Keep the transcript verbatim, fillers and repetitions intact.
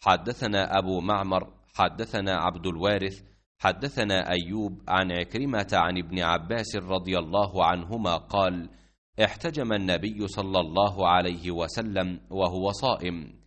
حدثنا أبو معمر حدثنا عبد الوارث حدثنا أيوب عن عكرمة عن ابن عباس رضي الله عنهما قال: احتجم النبي صلى الله عليه وسلم وهو صائم،